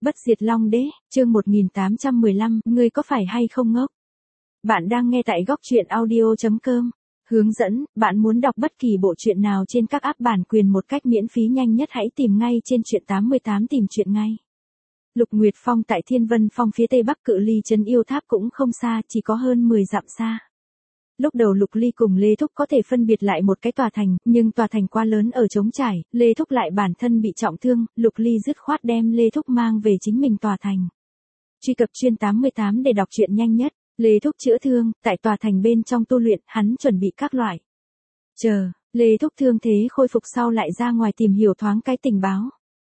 Bất diệt Long Đế, chương 1815, ngươi có phải hay không ngốc? Bạn đang nghe tại góc truyện audio.com. Hướng dẫn, bạn muốn đọc bất kỳ bộ truyện nào trên các app bản quyền một cách miễn phí nhanh nhất hãy tìm ngay trên truyện 88 tìm truyện ngay. Lục Nguyệt Phong tại Thiên Vân Phong phía tây bắc cự ly trấn Yêu Tháp cũng không xa, chỉ có hơn 10 dặm xa. Lúc đầu Lục Ly cùng Lê Thúc có thể phân biệt lại một cái tòa thành, nhưng tòa thành quá lớn ở trống trải, Lê Thúc lại bản thân bị trọng thương, Lục Ly dứt khoát đem Lê Thúc mang về chính mình tòa thành. Truy cập chuyên 88 để đọc truyện nhanh nhất, Lê Thúc chữa thương, tại tòa thành bên trong tu luyện, hắn chuẩn bị các loại. Chờ, Lê Thúc thương thế khôi phục sau lại ra ngoài tìm hiểu thoáng cái tình báo.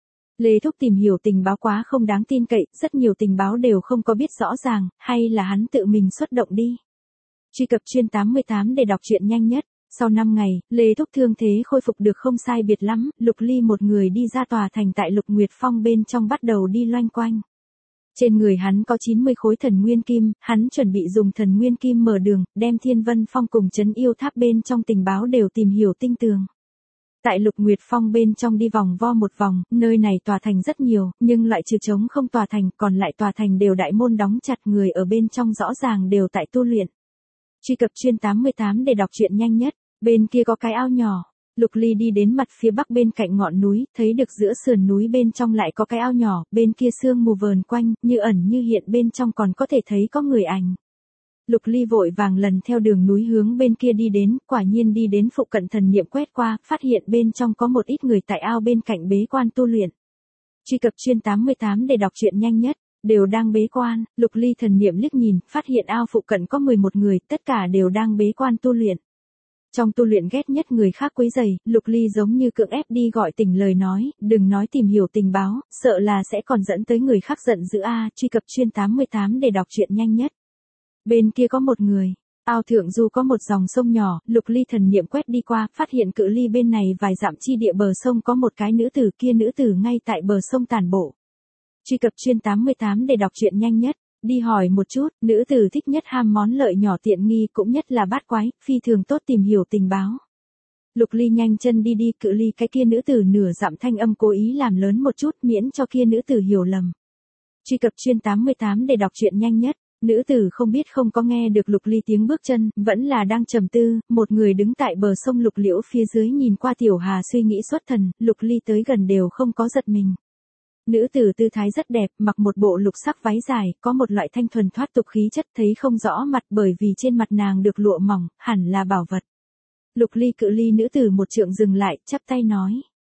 Lê Thúc tìm hiểu tình báo quá không đáng tin cậy, rất nhiều tình báo đều không có biết rõ ràng, hay là hắn tự mình xuất động đi. Truy cập chuyên 88 để đọc truyện nhanh nhất. Sau 5 ngày, Lê Thúc thương thế khôi phục được không sai biệt lắm, Lục Ly một người đi ra tòa thành tại Lục Nguyệt Phong bên trong bắt đầu đi loanh quanh. Trên người hắn có 90 khối thần nguyên kim, hắn chuẩn bị dùng thần nguyên kim mở đường, đem Thiên Vân Phong cùng trấn Yêu Tháp bên trong tình báo đều tìm hiểu tinh tường. Tại Lục Nguyệt Phong bên trong đi vòng vo một vòng, nơi này tòa thành rất nhiều, nhưng loại trừ trống không tòa thành, còn lại tòa thành đều đại môn đóng chặt, người ở bên trong rõ ràng đều tại tu luyện. Truy cập chuyên 88 để đọc truyện nhanh nhất, bên kia có cái ao nhỏ. Lục Ly đi đến mặt phía bắc bên cạnh ngọn núi, thấy được giữa sườn núi bên trong lại có cái ao nhỏ, bên kia sương mù vờn quanh, như ẩn như hiện bên trong còn có thể thấy có người ảnh. Lục Ly vội vàng lần theo đường núi hướng bên kia đi đến, quả nhiên đi đến phụ cận thần niệm quét qua, phát hiện bên trong có một ít người tại ao bên cạnh bế quan tu luyện. Truy cập chuyên 88 để đọc truyện nhanh nhất, đều đang bế quan, Lục Ly thần niệm liếc nhìn, phát hiện ao phụ cận có 11 người, tất cả đều đang bế quan tu luyện. Trong tu luyện ghét nhất người khác quấy rầy, Lục Ly giống như cưỡng ép đi gọi tỉnh lời nói, đừng nói tìm hiểu tình báo, sợ là sẽ còn dẫn tới người khác giận dữ a. Truy cập chuyên 88 để đọc truyện nhanh nhất. Bên kia có một người, ao thượng du có một dòng sông nhỏ, Lục Ly thần niệm quét đi qua, phát hiện cự ly bên này vài dặm chi địa bờ sông có một cái nữ tử, kia nữ tử ngay tại bờ sông tản bộ. Truy cập chuyên 88 để đọc truyện nhanh nhất, đi hỏi một chút, nữ tử thích nhất ham món lợi nhỏ tiện nghi cũng nhất là bát quái, phi thường tốt tìm hiểu tình báo. Lục Ly nhanh chân đi đi, cự ly cái kia nữ tử nửa dặm, thanh âm cố ý làm lớn một chút miễn cho kia nữ tử hiểu lầm. Truy cập chuyên 88 để đọc truyện nhanh nhất, nữ tử không biết không có nghe được Lục Ly tiếng bước chân, vẫn là đang trầm tư, một người đứng tại bờ sông Lục Liễu phía dưới nhìn qua Tiểu Hà suy nghĩ xuất thần, Lục Ly tới gần đều không có giật mình. Nữ tử tư thái rất đẹp, mặc một bộ lục sắc váy dài, có một loại thanh thuần thoát tục khí chất, thấy không rõ mặt bởi vì trên mặt nàng được lụa mỏng, hẳn là bảo vật. Lục Ly cự ly nữ tử một trượng dừng lại, chắp tay nói: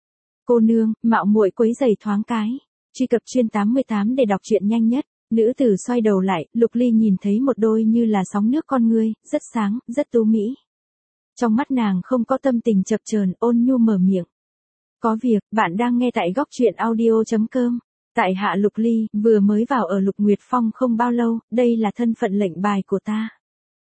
"Cô nương, mạo muội quấy rầy thoáng cái." Truy cập chuyên 88 để đọc truyện nhanh nhất. Nữ tử xoay đầu lại, Lục Ly nhìn thấy một đôi như là sóng nước con ngươi, rất sáng, rất tú mỹ. Trong mắt nàng không có tâm tình chập chờn, ôn nhu mở miệng: "Có việc, bạn đang nghe tại góc truyện audio.com. Tại hạ Lục Ly, vừa mới vào ở Lục Nguyệt Phong không bao lâu, đây là thân phận lệnh bài của ta."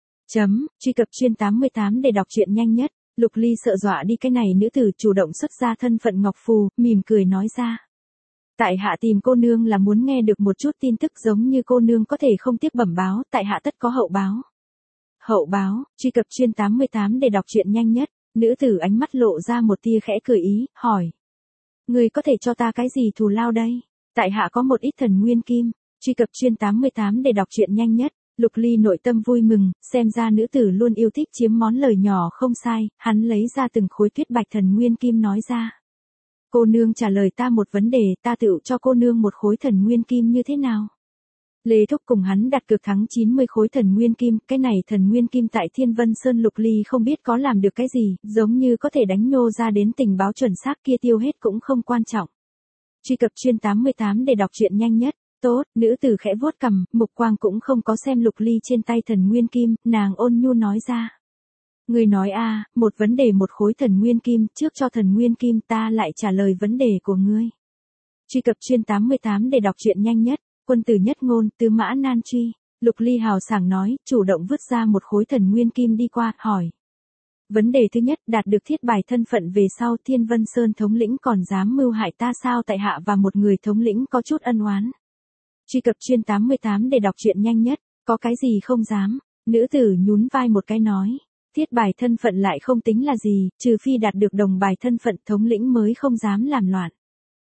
Truy cập chuyên 88 để đọc truyện nhanh nhất. Lục Ly sợ dọa đi cái này nữ tử chủ động xuất ra thân phận ngọc phù, mỉm cười nói ra: "Tại hạ tìm cô nương là muốn nghe được một chút tin tức, giống như cô nương có thể không tiếc bẩm báo, tại hạ tất có hậu báo." Hậu báo, truy cập chuyên 88 để đọc truyện nhanh nhất. Nữ tử ánh mắt lộ ra một tia khẽ cười ý, hỏi: "Người có thể cho ta cái gì thù lao đây?" "Tại hạ có một ít thần nguyên kim." Truy cập chuyên 88 để đọc truyện nhanh nhất. Lục Ly nội tâm vui mừng, xem ra nữ tử luôn yêu thích chiếm món lời nhỏ không sai, hắn lấy ra từng khối tuyết bạch thần nguyên kim nói ra: "Cô nương trả lời ta một vấn đề, ta tự cho cô nương một khối thần nguyên kim như thế nào?" Lê Thúc cùng hắn đặt cược thắng 90 khối thần nguyên kim, cái này thần nguyên kim tại Thiên Vân Sơn Lục Ly không biết có làm được cái gì, giống như có thể đánh nhô ra đến tình báo chuẩn xác, kia tiêu hết cũng không quan trọng. Truy cập chuyên 88 để đọc truyện nhanh nhất. Tốt, nữ tử khẽ vuốt cằm, mục quang cũng không có xem Lục Ly trên tay thần nguyên kim, nàng ôn nhu nói ra: "Người nói a, một vấn đề một khối thần nguyên kim, trước cho thần nguyên kim ta lại trả lời vấn đề của ngươi." Truy cập chuyên 88 để đọc truyện nhanh nhất. Quân tử nhất ngôn, tứ mã nan truy. Lục Ly hào sảng nói, chủ động vứt ra một khối thần nguyên kim đi qua, hỏi: "Vấn đề thứ nhất, đạt được thiết bài thân phận về sau, Thiên Vân Sơn thống lĩnh còn dám mưu hại ta sao?" Tại hạ và một người thống lĩnh có chút ân oán. Truy cập chuyên 88 để đọc truyện nhanh nhất. Có cái gì không dám? Nữ tử nhún vai một cái nói: "Thiết bài thân phận lại không tính là gì, trừ phi đạt được đồng bài thân phận, thống lĩnh mới không dám làm loạn."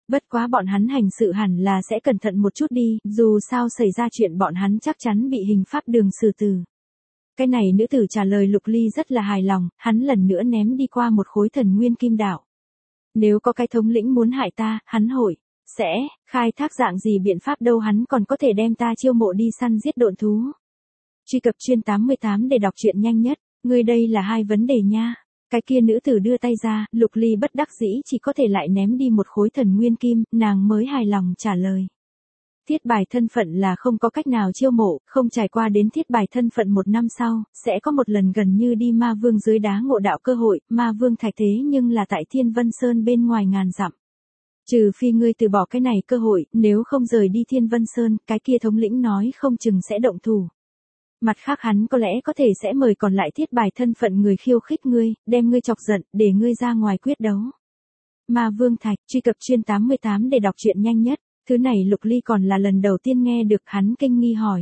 Bất quá bọn hắn hành sự hẳn là sẽ cẩn thận một chút đi, dù sao xảy ra chuyện bọn hắn chắc chắn bị hình pháp đường xử tử. Cái này nữ tử trả lời Lục Ly rất là hài lòng, hắn lần nữa ném đi qua một khối thần nguyên kim đạo. Nếu có cái thống lĩnh muốn hại ta, hắn hội sẽ khai thác dạng gì biện pháp đâu, hắn còn có thể đem ta chiêu mộ đi săn giết độn thú. Truy cập chuyên 88 để đọc truyện nhanh nhất, ngươi đây là hai vấn đề nha. Cái kia nữ tử đưa tay ra, Lục Ly bất đắc dĩ chỉ có thể lại ném đi một khối thần nguyên kim, nàng mới hài lòng trả lời. Thiết bài thân phận là không có cách nào chiêu mộ, không trải qua đến thiết bài thân phận một năm sau, sẽ có một lần gần như đi ma vương dưới đá ngộ đạo cơ hội, ma vương thạch thế nhưng là tại Thiên Vân Sơn bên ngoài ngàn dặm. Trừ phi ngươi từ bỏ cái này cơ hội, nếu không rời đi Thiên Vân Sơn, cái kia thống lĩnh nói không chừng sẽ động thủ. Mặt khác hắn có lẽ có thể sẽ mời còn lại thiết bài thân phận người khiêu khích ngươi, đem ngươi chọc giận, để ngươi ra ngoài quyết đấu. Ma Vương Thạch, truy cập chuyên 88 để đọc truyện nhanh nhất, thứ này Lục Ly còn là lần đầu tiên nghe được, hắn kinh nghi hỏi.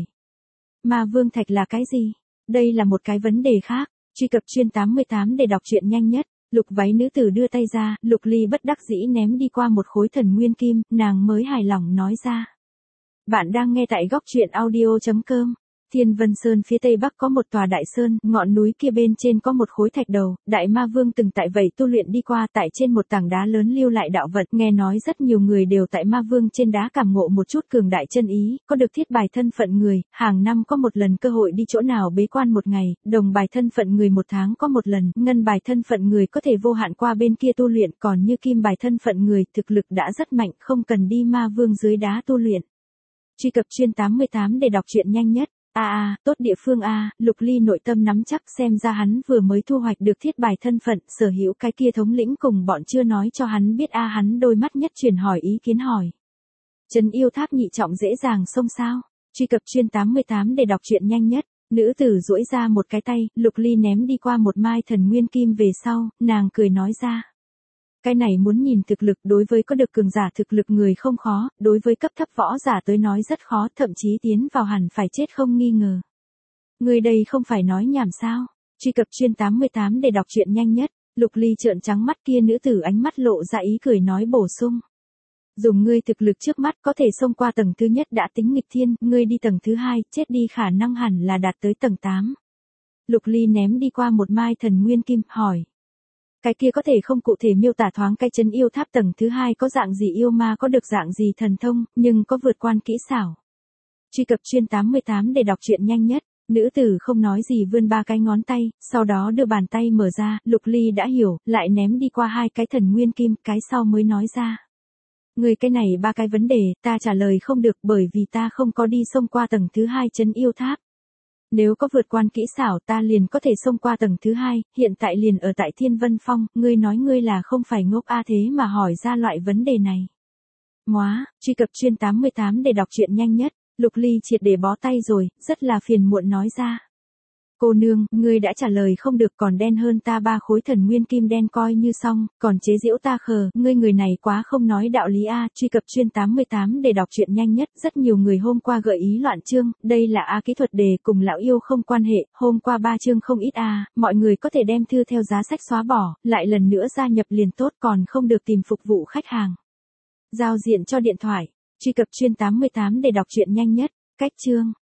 Ma Vương Thạch là cái gì? Đây là một cái vấn đề khác, truy cập chuyên 88 để đọc truyện nhanh nhất, Lục váy nữ tử đưa tay ra, Lục Ly bất đắc dĩ ném đi qua một khối thần nguyên kim, nàng mới hài lòng nói ra. Bạn đang nghe tại góc truyện audio.com. Thiên Vân Sơn phía tây bắc có một tòa đại sơn, ngọn núi kia bên trên có một khối thạch đầu, đại ma vương từng tại vậy tu luyện đi qua, tại trên một tảng đá lớn lưu lại đạo vật, nghe nói rất nhiều người đều tại ma vương trên đá cảm ngộ một chút cường đại chân ý, có được thiết bài thân phận người, hàng năm có một lần cơ hội đi chỗ nào bế quan một ngày, đồng bài thân phận người một tháng có một lần, ngân bài thân phận người có thể vô hạn qua bên kia tu luyện, còn như kim bài thân phận người, thực lực đã rất mạnh, không cần đi ma vương dưới đá tu luyện. Truy cập chuyên 88 để đọc truyện nhanh nhất. Tốt địa phương Lục Ly nội tâm nắm chắc, xem ra hắn vừa mới thu hoạch được thiết bài thân phận, sở hữu cái kia thống lĩnh cùng bọn chưa nói cho hắn biết hắn đôi mắt nhất truyền hỏi ý kiến hỏi. Trấn yêu tháp nhị trọng dễ dàng xông sao? Truy cập chuyên 88 để đọc truyện nhanh nhất, nữ tử duỗi ra một cái tay, Lục Ly ném đi qua một mai thần nguyên kim về sau, nàng cười nói ra. Cái này muốn nhìn thực lực, đối với có được cường giả thực lực người không khó, đối với cấp thấp võ giả tới nói rất khó, thậm chí tiến vào hẳn phải chết không nghi ngờ. Người đây không phải nói nhảm sao? Truy cập chuyên 88 để đọc truyện nhanh nhất, Lục Ly trợn trắng mắt kia nữ tử ánh mắt lộ ra ý cười nói bổ sung. Dùng ngươi thực lực trước mắt có thể xông qua tầng thứ nhất đã tính nghịch thiên, ngươi đi tầng thứ hai, chết đi khả năng hẳn là đạt tới tầng 8. Lục Ly ném đi qua một mai thần nguyên kim, hỏi. Cái kia có thể không cụ thể miêu tả thoáng cái trấn yêu tháp tầng thứ hai có dạng gì yêu ma, có được dạng gì thần thông, nhưng có vượt quan kỹ xảo. Truy cập chuyên 88 để đọc truyện nhanh nhất, nữ tử không nói gì vươn ba cái ngón tay, sau đó đưa bàn tay mở ra, Lục Ly đã hiểu, lại ném đi qua hai cái thần nguyên kim, cái sau mới nói ra. Người cái này ba cái vấn đề, ta trả lời không được bởi vì ta không có đi xông qua tầng thứ hai trấn yêu tháp. Nếu có vượt quan kỹ xảo ta liền có thể xông qua tầng thứ hai, hiện tại liền ở tại Thiên Vân Phong, ngươi nói ngươi là không phải ngốc thế mà hỏi ra loại vấn đề này. Móa, truy cập chuyên 88 để đọc truyện nhanh nhất, Lục Ly triệt để bó tay rồi, rất là phiền muộn nói ra. Cô nương, ngươi đã trả lời không được, còn đen hơn ta 3 khối thần nguyên kim đen coi như xong, còn chế giễu ta khờ, ngươi người này quá không nói đạo lý truy cập chuyên 88 để đọc truyện nhanh nhất, rất nhiều người hôm qua gợi ý loạn chương, đây là kỹ thuật đề cùng lão yêu không quan hệ, hôm qua 3 chương không ít mọi người có thể đem thư theo giá sách xóa bỏ, lại lần nữa gia nhập liền tốt, còn không được tìm phục vụ khách hàng. Giao diện cho điện thoại, truy cập chuyên 88 để đọc truyện nhanh nhất, cách chương.